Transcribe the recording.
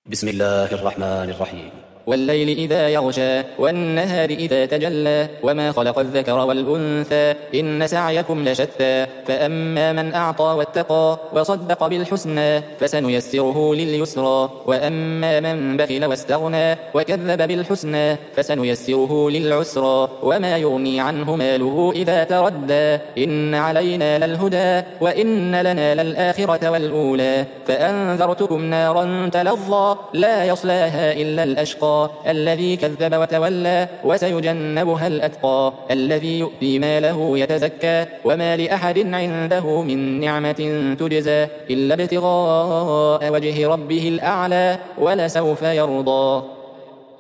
بسم الله الرحمن الرحيم. والليل إذا يغشى والنهار إذا تجلى وما خلق الذكر والأنثى إن سعيكم لشتى فأما من أعطى واتقى وصدق بالحسنى فسنيسره لليسرى وأما من بخل واستغنى وكذب بالحسنى فسنيسره للعسرى وما يغني عنه ماله إذا تردى إن علينا للهدى وإن لنا للآخرة والأولى فأنذرتكم نارا تلظى لا يصلاها إلا الأشقى الذي كذب وتولى وسيجنبها الأتقى الذي يؤتي ماله يتزكى وما لأحد عنده من نعمة تجزى إلا ابتغاء وجه ربه الأعلى ولسوف يرضى.